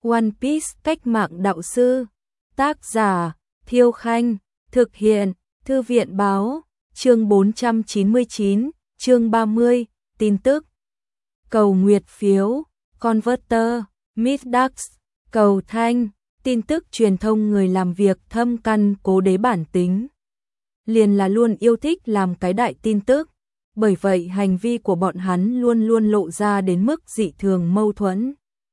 One Piece cách mạng đạo sư. Tác giả Thiêu Khanh. Thực hiện Thư viện báo. Chương 499, chương 30, tin tức. Cầu nguyệt phiếu, Converter, Midax, cầu thanh, tin tức truyền thông người làm việc thâm căn cố đế bản tính. Liền là luôn yêu thích làm cái đại tin tức, bởi vậy hành vi của bọn hắn luôn luôn lộ ra đến mức dị thường mâu thuẫn.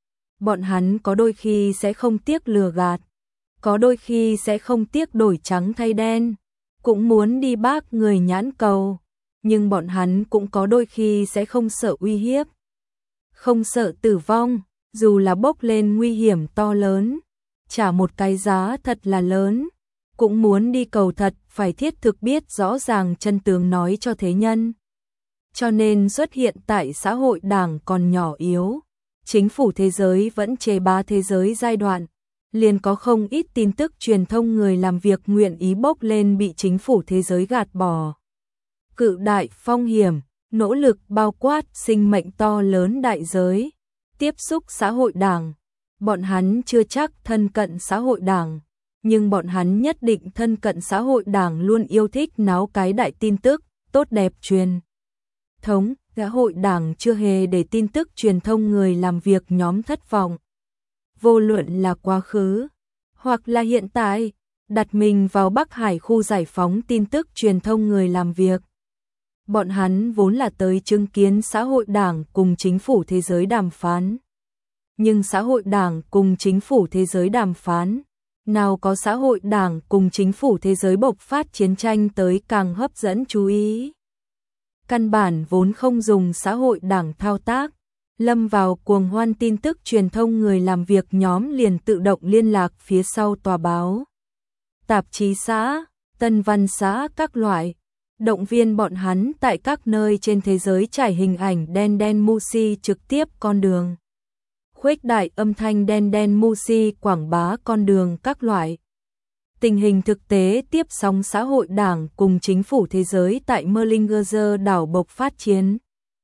Bọn hắn có đôi khi sẽ không tiếc lừa gạt, có đôi khi sẽ không tiếc đổi trắng thay đen, cũng muốn đi bác người nhãn cầu, nhưng bọn hắn cũng có đôi khi sẽ không sợ uy hiếp, không sợ tử vong, dù là bốc lên nguy hiểm to lớn, trả một cái giá thật là lớn, cũng muốn đi cầu thật, phải thiết thực biết rõ ràng chân tướng nói cho thế nhân. Cho nên xuất hiện tại xã hội đảng còn nhỏ yếu, chính phủ thế giới vẫn chế bá thế giới giai đoạn, liền có không ít tin tức truyền thông người làm việc nguyện ý bốc lên bị chính phủ thế giới gạt bỏ. Cự đại phong hiểm, nỗ lực bao quát sinh mệnh to lớn đại giới, tiếp xúc xã hội đảng. Bọn hắn chưa chắc thân cận xã hội đảng, nhưng bọn hắn nhất định thân cận xã hội đảng luôn yêu thích náo cái đại tin tức, tốt đẹp truyền thống. Xã hội đảng chưa hề để tin tức truyền thông người làm việc nhóm thất vọng. Vô luận là quá khứ, hoặc là hiện tại, đặt mình vào Bắc Hải khu giải phóng tin tức truyền thông người làm việc. Bọn hắn vốn là tới chứng kiến xã hội đảng cùng chính phủ thế giới đàm phán. Nhưng xã hội đảng cùng chính phủ thế giới đàm phán, nào có xã hội đảng cùng chính phủ thế giới bộc phát chiến tranh tới càng hấp dẫn chú ý. Căn bản vốn không dùng xã hội đảng thao tác, lâm vào cuồng hoan tin tức truyền thông người làm việc nhóm liền tự động liên lạc phía sau tòa báo, tạp chí xã, tân văn xã các loại, động viên bọn hắn tại các nơi trên thế giới trải hình ảnh đen đen Mushi trực tiếp con đường, khuếch đại âm thanh đen đen Mushi quảng bá con đường các loại. Tình hình thực tế tiếp sóng xã hội đảng cùng chính phủ thế giới tại Merlinger đảo bộc phát chiến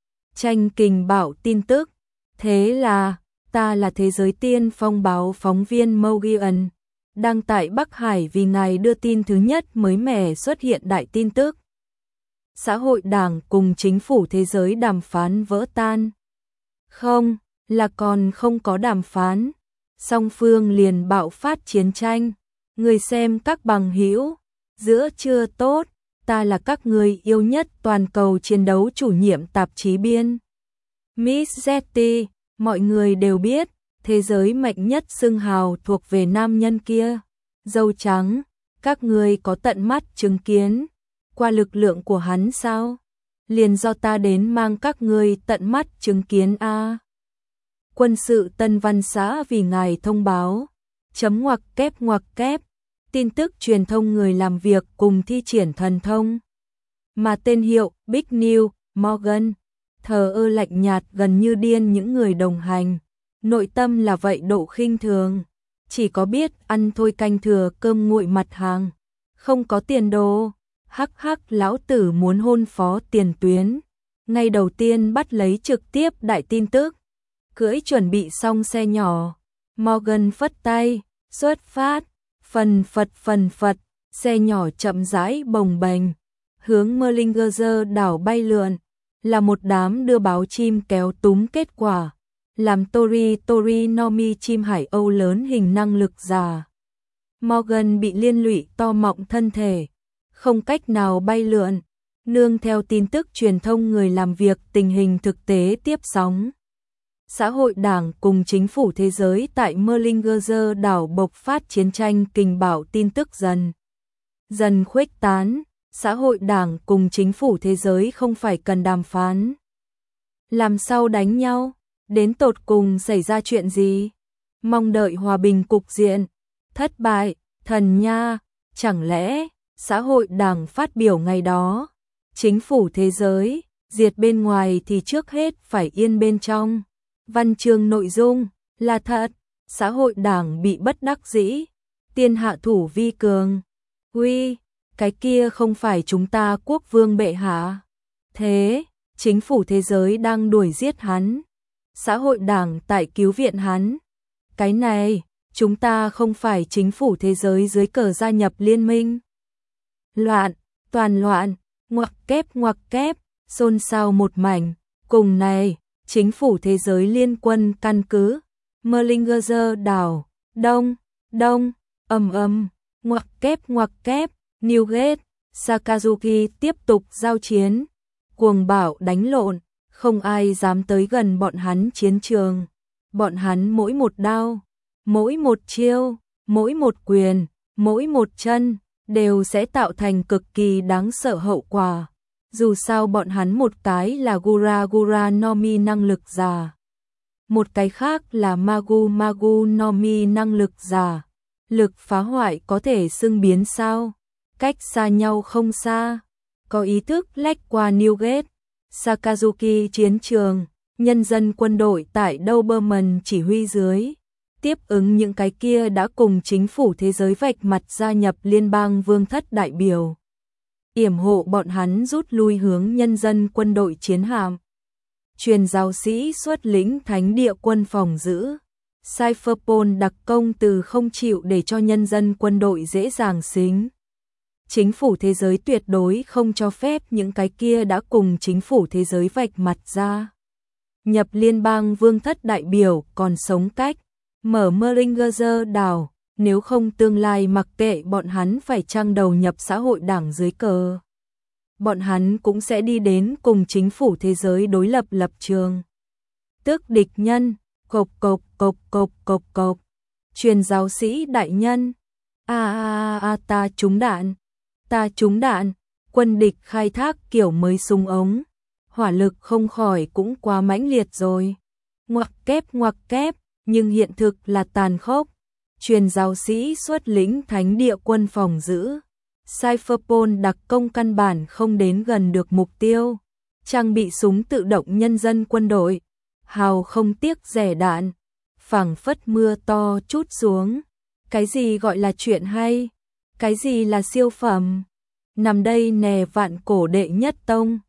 tranh kình bạo tin tức. Thế là, ta là thế giới tiên phong báo phóng viên Mogian, đang tại Bắc Hải vì ngài đưa tin thứ nhất mới mẻ xuất hiện đại tin tức. Xã hội đảng cùng chính phủ thế giới đàm phán vỡ tan. Không, là còn không có đàm phán. Song phương liền bạo phát chiến tranh. Người xem các bằng hữu, giữa trưa tốt, ta là các người yêu nhất toàn cầu chiến đấu chủ nhiệm tạp chí biên. Miss Zetty, mọi người đều biết, thế giới mạnh nhất xưng hào thuộc về nam nhân kia, dâu trắng, các người có tận mắt chứng kiến, qua lực lượng của hắn sao? Liền do ta đến mang các người tận mắt chứng kiến a. Quân sự Tân Văn xã vì ngài thông báo, chấm ngoặc kép, tin tức truyền thông người làm việc cùng thi triển thần thông. Mà tên hiệu Big New, Morgan, thờ ơ lạnh nhạt gần như điên những người đồng hành, nội tâm là vậy độ khinh thường, chỉ có biết ăn thôi canh thừa cơm nguội mặt hàng, không có tiền đồ, hắc hắc lão tử muốn hôn phó tiền tuyến, ngay đầu tiên bắt lấy trực tiếp đại tin tức, cưỡi chuẩn bị xong xe nhỏ, Morgan phất tay, xuất phát, phần phật, xe nhỏ chậm rãi bồng bềnh, hướng Merlinger đảo bay lượn, là một đám đưa báo chim kéo túm kết quả, làm Tori Nomi chim Hải Âu lớn hình năng lực già. Morgan bị liên lụy to mọng thân thể, không cách nào bay lượn, nương theo tin tức truyền thông người làm việc tình hình thực tế tiếp sóng. Xã hội đảng cùng chính phủ thế giới tại Merlinger đảo bộc phát chiến tranh kình bạo tin tức dần khuếch tán. Xã hội đảng cùng chính phủ thế giới không phải cần đàm phán. Làm sao đánh nhau? Đến tột cùng xảy ra chuyện gì? Mong đợi hòa bình cục diện. Thất bại, thần nha, chẳng lẽ xã hội đảng phát biểu ngày đó? Chính phủ thế giới, diệt bên ngoài thì trước hết phải yên bên trong. Văn chương nội dung là thật, xã hội đảng bị bất đắc dĩ, tiên hạ thủ vi cường. Huy, cái kia không phải chúng ta quốc vương bệ hạ. Thế, chính phủ thế giới đang đuổi giết hắn. Xã hội đảng tại cứu viện hắn. Cái này, chúng ta không phải chính phủ thế giới dưới cờ gia nhập liên minh. Loạn, toàn loạn, ngoặc kép, xôn xao một mảnh. Cùng này, chính phủ thế giới liên quân căn cứ, Merlinger đảo, đông, ngoặc kép, Newgate, Sakazuki tiếp tục giao chiến. Cuồng bạo đánh lộn, không ai dám tới gần bọn hắn chiến trường. Bọn hắn mỗi một đao, mỗi một chiêu, mỗi một quyền, mỗi một chân, đều sẽ tạo thành cực kỳ đáng sợ hậu quả. Dù sao bọn hắn một cái là Gura no Mi năng lực giả, một cái khác là Magu no Mi năng lực giả. Lực phá hoại có thể xưng biến sao? Cách xa nhau không xa. Có ý thức lách qua Newgate, Sakazuki chiến trường, nhân dân quân đội tại Doberman chỉ huy dưới. Tiếp ứng những cái kia đã cùng chính phủ thế giới vạch mặt gia nhập liên bang vương thất đại biểu. Yểm hộ bọn hắn rút lui hướng nhân dân quân đội chiến hạm. Truyền giáo sĩ xuất lĩnh thánh địa quân phòng giữ. Cypherpol đặc công từ không chịu để cho nhân dân quân đội dễ dàng xính. Chính phủ thế giới tuyệt đối không cho phép những cái kia đã cùng chính phủ thế giới vạch mặt ra. Nhập liên bang vương thất đại biểu còn sống cách. Mở Merlinger đảo, nếu không tương lai mặc kệ bọn hắn phải chăng đầu nhập xã hội đảng dưới cờ. Bọn hắn cũng sẽ đi đến cùng chính phủ thế giới đối lập lập trường. Tước địch nhân, cộc. Truyền giáo sĩ đại nhân. Ta trúng đạn. Quân địch khai thác kiểu mới súng ống. Hỏa lực không khỏi cũng quá mãnh liệt rồi. Ngoặc kép, nhưng hiện thực là tàn khốc. Truyền giáo sĩ xuất lĩnh thánh địa quân phòng giữ. Cypherpol đặc công căn bản không đến gần được mục tiêu. Trang bị súng tự động nhân dân quân đội. Hào không tiếc rẻ đạn. Phảng phất mưa to trút xuống. Cái gì gọi là chuyện hay? Cái gì là siêu phẩm? Nằm đây nè vạn cổ đệ nhất tông.